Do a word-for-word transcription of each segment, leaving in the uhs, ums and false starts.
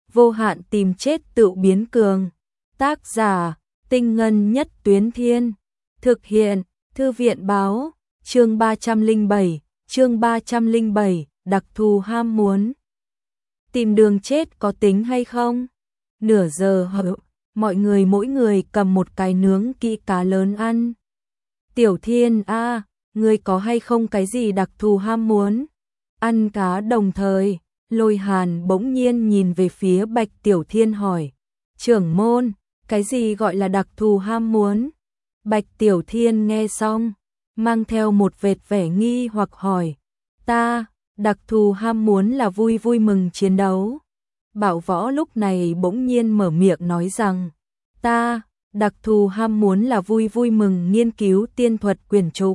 vô hạn tìm chết tự biến cường. Tác giả, Tinh Ngân Nhất Tuyến Thiên. Thực hiện, Thư viện Báo. Chương ba trăm lẻ bảy, chương ba trăm lẻ bảy, đặc thù ham muốn. Tìm đường chết có tính hay không? Nửa giờ hở, mọi người mỗi người cầm một cái nướng kỹ cá lớn ăn. Tiểu Thiên a, à, ngươi có hay không cái gì đặc thù ham muốn? Ăn cá đồng thời, Lôi Hàn bỗng nhiên nhìn về phía Bạch Tiểu Thiên hỏi. Trưởng môn, cái gì gọi là đặc thù ham muốn? Bạch Tiểu Thiên nghe xong, mang theo một vệt vẻ nghi hoặc hỏi. Ta, đặc thù ham muốn là vui vui mừng chiến đấu. Bảo Võ lúc này bỗng nhiên mở miệng nói rằng. Ta, đặc thù ham muốn là vui vui mừng nghiên cứu tiên thuật quyển trục.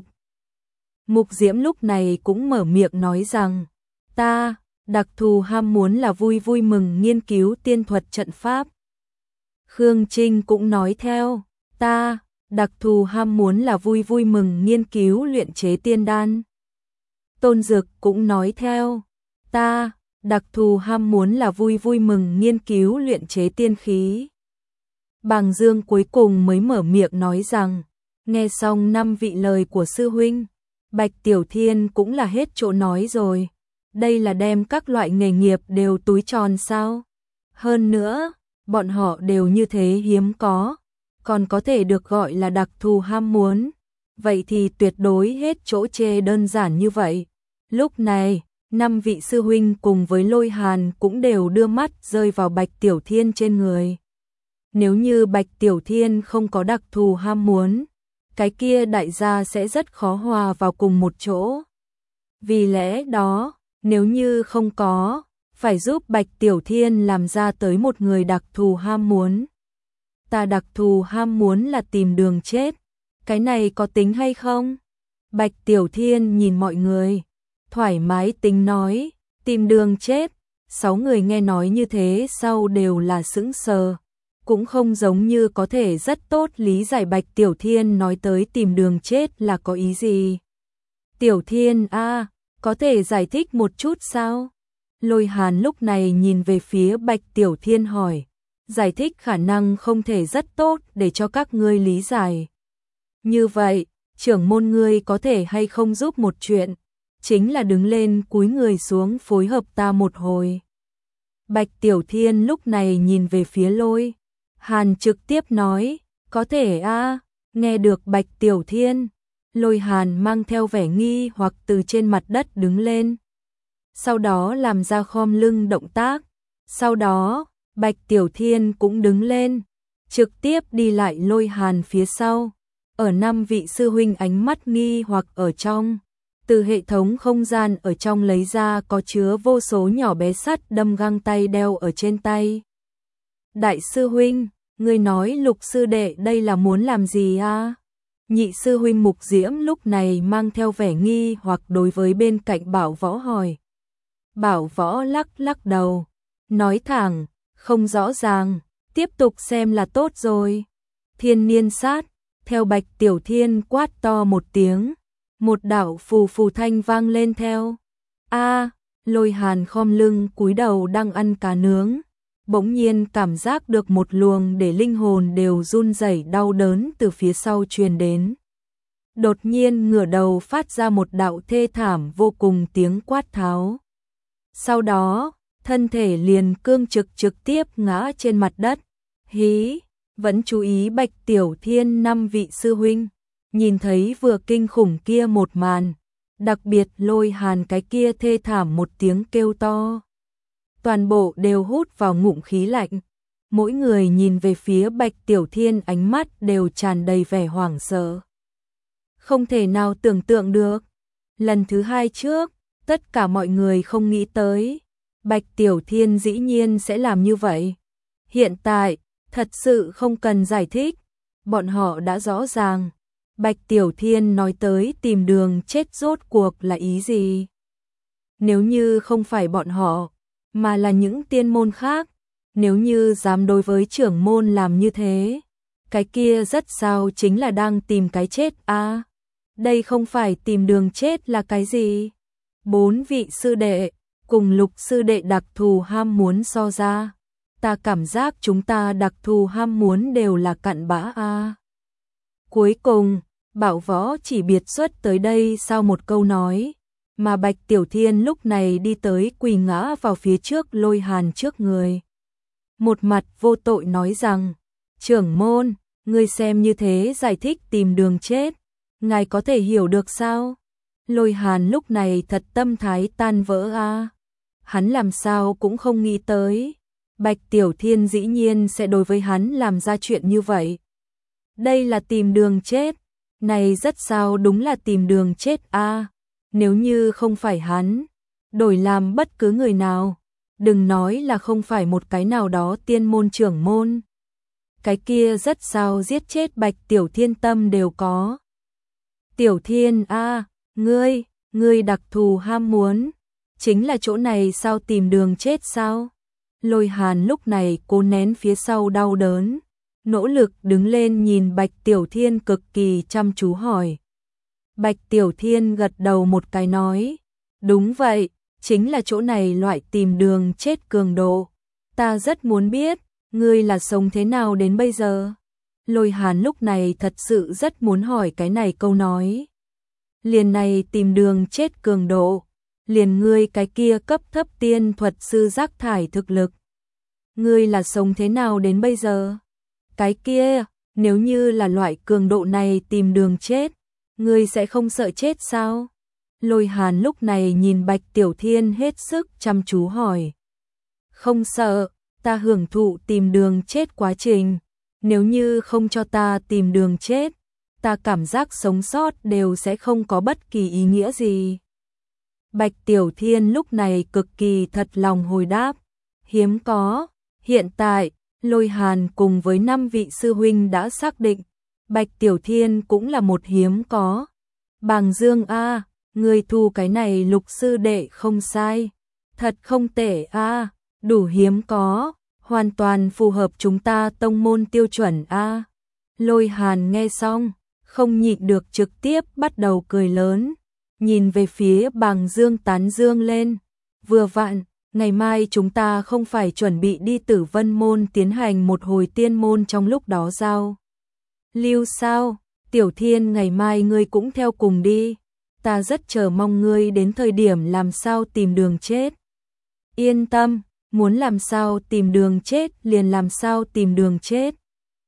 Mục Diễm lúc này cũng mở miệng nói rằng. Ta, đặc thù ham muốn là vui vui mừng nghiên cứu tiên thuật trận pháp. Khương Trinh cũng nói theo. Ta, đặc thù ham muốn là vui vui mừng nghiên cứu luyện chế tiên đan. Tôn Dực cũng nói theo. Ta, đặc thù ham muốn là vui vui mừng nghiên cứu luyện chế tiên khí. Bàng Dương cuối cùng mới mở miệng nói rằng. Nghe xong năm vị lời của sư huynh, Bạch Tiểu Thiên cũng là hết chỗ nói rồi. Đây là đem các loại nghề nghiệp đều túi tròn sao? Hơn nữa, bọn họ đều như thế hiếm có, còn có thể được gọi là đặc thù ham muốn. Vậy thì tuyệt đối hết chỗ chê đơn giản như vậy. Lúc này, năm vị sư huynh cùng với Lôi Hàn cũng đều đưa mắt rơi vào Bạch Tiểu Thiên trên người. Nếu như Bạch Tiểu Thiên không có đặc thù ham muốn, cái kia đại gia sẽ rất khó hòa vào cùng một chỗ. Vì lẽ đó, nếu như không có, phải giúp Bạch Tiểu Thiên làm ra tới một người đặc thù ham muốn. Ta đặc thù ham muốn là tìm đường chết. Cái này có tính hay không? Bạch Tiểu Thiên nhìn mọi người, thoải mái tính nói, tìm đường chết. Sáu người nghe nói như thế sau đều là sững sờ, cũng không giống như có thể rất tốt lý giải Bạch Tiểu Thiên nói tới tìm đường chết là có ý gì. Tiểu Thiên a, à, có thể giải thích một chút sao? Lôi Hàn lúc này nhìn về phía Bạch Tiểu Thiên hỏi. Giải thích khả năng không thể rất tốt để cho các ngươi lý giải. Như vậy, trưởng môn ngươi có thể hay không giúp một chuyện, chính là đứng lên cúi người xuống phối hợp ta một hồi. Bạch Tiểu Thiên lúc này nhìn về phía Lôi Hàn trực tiếp nói, có thể a, à, nghe được Bạch Tiểu Thiên. Lôi Hàn mang theo vẻ nghi hoặc từ trên mặt đất đứng lên. Sau đó làm ra khom lưng động tác. Sau đó, Bạch Tiểu Thiên cũng đứng lên, trực tiếp đi lại Lôi Hàn phía sau. Ở năm vị sư huynh ánh mắt nghi hoặc ở trong, từ hệ thống không gian ở trong lấy ra có chứa vô số nhỏ bé sắt đâm găng tay đeo ở trên tay. Đại sư huynh, ngươi nói Lục sư đệ đây là muốn làm gì a? Nhị sư huynh Mục Diễm lúc này mang theo vẻ nghi hoặc đối với bên cạnh Bảo Võ hỏi. Bảo Võ lắc lắc đầu, nói thẳng, không rõ ràng, tiếp tục xem là tốt rồi. Thiên niên sát, theo Bạch Tiểu Thiên quát to một tiếng, một đạo phù phù thanh vang lên theo. A, Lôi Hàn khom lưng cúi đầu đang ăn cá nướng, bỗng nhiên cảm giác được một luồng để linh hồn đều run rẩy đau đớn từ phía sau truyền đến. Đột nhiên ngửa đầu phát ra một đạo thê thảm vô cùng tiếng quát tháo. Sau đó, thân thể liền cương trực trực tiếp ngã trên mặt đất. Hí, vẫn chú ý Bạch Tiểu Thiên năm vị sư huynh, nhìn thấy vừa kinh khủng kia một màn, đặc biệt Lôi Hàn cái kia thê thảm một tiếng kêu to. Toàn bộ đều hút vào ngụm khí lạnh, mỗi người nhìn về phía Bạch Tiểu Thiên ánh mắt đều tràn đầy vẻ hoảng sợ. Không thể nào tưởng tượng được, lần thứ hai trước, tất cả mọi người không nghĩ tới, Bạch Tiểu Thiên dĩ nhiên sẽ làm như vậy. Hiện tại, thật sự không cần giải thích, bọn họ đã rõ ràng, Bạch Tiểu Thiên nói tới tìm đường chết rốt cuộc là ý gì. Nếu như không phải bọn họ, mà là những tiên môn khác, nếu như dám đối với trưởng môn làm như thế, cái kia rất sao chính là đang tìm cái chết a. À, đây không phải tìm đường chết là cái gì? Bốn vị sư đệ cùng Lục sư đệ đặc thù ham muốn so ra, ta cảm giác chúng ta đặc thù ham muốn đều là cặn bã a. Cuối cùng, Bảo Võ chỉ biệt xuất tới đây sau một câu nói, mà Bạch Tiểu Thiên lúc này đi tới quỳ ngã vào phía trước Lôi Hàn trước người. Một mặt vô tội nói rằng, trưởng môn, ngươi xem như thế giải thích tìm đường chết, ngài có thể hiểu được sao? Lôi Hàn lúc này thật tâm thái tan vỡ a. Hắn làm sao cũng không nghĩ tới, Bạch Tiểu Thiên dĩ nhiên sẽ đối với hắn làm ra chuyện như vậy. Đây là tìm đường chết, này rất sao đúng là tìm đường chết a. Nếu như không phải hắn, đổi làm bất cứ người nào, đừng nói là không phải một cái nào đó tiên môn trưởng môn. Cái kia rất sao giết chết Bạch Tiểu Thiên tâm đều có. Tiểu Thiên a, ngươi, ngươi đặc thù ham muốn, chính là chỗ này sao tìm đường chết sao? Lôi Hàn lúc này cố nén phía sau đau đớn, nỗ lực đứng lên nhìn Bạch Tiểu Thiên cực kỳ chăm chú hỏi. Bạch Tiểu Thiên gật đầu một cái nói, đúng vậy, chính là chỗ này loại tìm đường chết cường độ. Ta rất muốn biết, ngươi là sống thế nào đến bây giờ? Lôi Hàn lúc này thật sự rất muốn hỏi cái này câu nói. Liền này tìm đường chết cường độ, liền ngươi cái kia cấp thấp tiên thuật sư rác thải thực lực. Ngươi là sống thế nào đến bây giờ? Cái kia, nếu như là loại cường độ này tìm đường chết, ngươi sẽ không sợ chết sao? Lôi Hàn lúc này nhìn Bạch Tiểu Thiên hết sức chăm chú hỏi. Không sợ, ta hưởng thụ tìm đường chết quá trình. Nếu như không cho ta tìm đường chết, ta cảm giác sống sót đều sẽ không có bất kỳ ý nghĩa gì. Bạch Tiểu Thiên lúc này cực kỳ thật lòng hồi đáp. Hiếm có, hiện tại, Lôi Hàn cùng với năm vị sư huynh đã xác định, Bạch Tiểu Thiên cũng là một hiếm có. Bàng Dương a, người thu cái này Lục sư đệ không sai, thật không tệ a, đủ hiếm có, hoàn toàn phù hợp chúng ta tông môn tiêu chuẩn a. Lôi Hàn nghe xong, không nhịn được trực tiếp bắt đầu cười lớn, nhìn về phía Bàng Dương tán dương lên. Vừa vặn, ngày mai chúng ta không phải chuẩn bị đi Tử Vân môn tiến hành một hồi tiên môn trong lúc đó sao? Lưu sao? Tiểu Thiên ngày mai ngươi cũng theo cùng đi. Ta rất chờ mong ngươi đến thời điểm làm sao tìm đường chết. Yên tâm, muốn làm sao tìm đường chết liền làm sao tìm đường chết.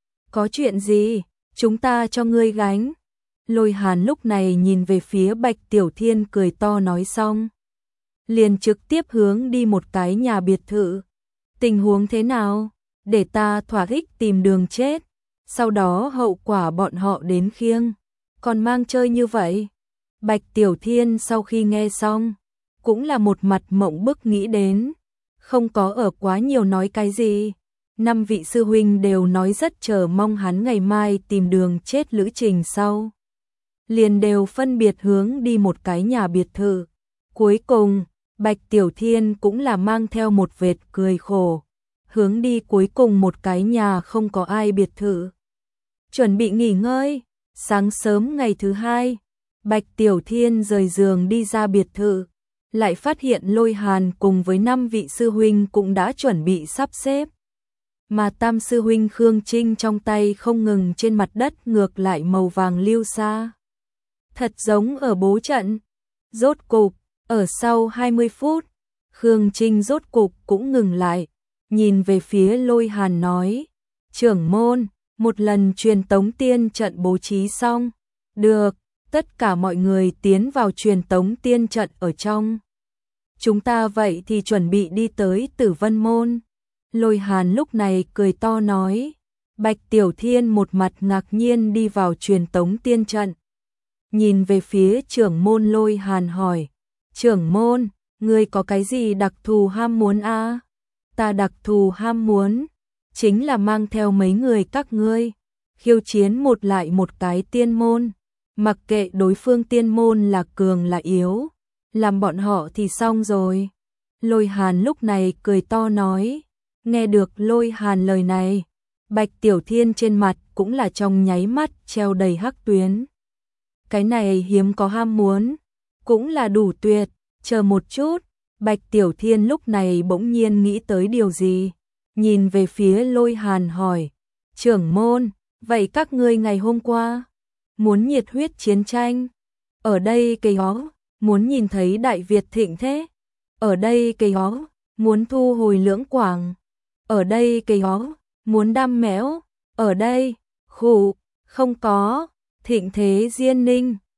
Có chuyện gì, chúng ta cho ngươi gánh. Lôi Hàn lúc này nhìn về phía Bạch Tiểu Thiên cười to nói xong, liền trực tiếp hướng đi một cái nhà biệt thự. Tình huống thế nào? Để ta thỏa thích tìm đường chết, sau đó hậu quả bọn họ đến khiêng. Còn mang chơi như vậy? Bạch Tiểu Thiên sau khi nghe xong, cũng là một mặt mộng bức nghĩ đến, không có ở quá nhiều nói cái gì. Năm vị sư huynh đều nói rất chờ mong hắn ngày mai tìm đường chết lữ trình sau. Liền đều phân biệt hướng đi một cái nhà biệt thự. Cuối cùng, Bạch Tiểu Thiên cũng là mang theo một vệt cười khổ, hướng đi cuối cùng một cái nhà không có ai biệt thự. Chuẩn bị nghỉ ngơi, sáng sớm ngày thứ hai, Bạch Tiểu Thiên rời giường đi ra biệt thự, lại phát hiện Lôi Hàn cùng với năm vị sư huynh cũng đã chuẩn bị sắp xếp. Mà tam sư huynh Khương Trinh trong tay không ngừng trên mặt đất ngược lại màu vàng lưu xa. Thật giống ở bố trận. Rốt cục, ở sau hai mươi phút, Khương Trinh rốt cục cũng ngừng lại, nhìn về phía Lôi Hàn nói, trưởng môn, một lần truyền tống tiên trận bố trí xong, được, tất cả mọi người tiến vào truyền tống tiên trận ở trong. Chúng ta vậy thì chuẩn bị đi tới Tử Vân môn. Lôi Hàn lúc này cười to nói, Bạch Tiểu Thiên một mặt ngạc nhiên đi vào truyền tống tiên trận. Nhìn về phía trưởng môn Lôi Hàn hỏi, trưởng môn, ngươi có cái gì đặc thù ham muốn a? Ta đặc thù ham muốn, chính là mang theo mấy người các ngươi, khiêu chiến một lại một cái tiên môn, mặc kệ đối phương tiên môn là cường là yếu, làm bọn họ thì xong rồi. Lôi Hàn lúc này cười to nói, nghe được Lôi Hàn lời này, Bạch Tiểu Thiên trên mặt cũng là trong nháy mắt treo đầy hắc tuyến. Cái này hiếm có ham muốn, cũng là đủ tuyệt, chờ một chút, Bạch Tiểu Thiên lúc này bỗng nhiên nghĩ tới điều gì, nhìn về phía Lôi Hàn hỏi, trưởng môn, vậy các ngươi ngày hôm qua muốn nhiệt huyết chiến tranh, ở đây cây ó, muốn nhìn thấy Đại Việt thịnh thế, ở đây cây ó, muốn thu hồi Lưỡng Quảng, ở đây cây ó, muốn đam mẽo, ở đây, khụ, không có, thịnh thế Diên Ninh,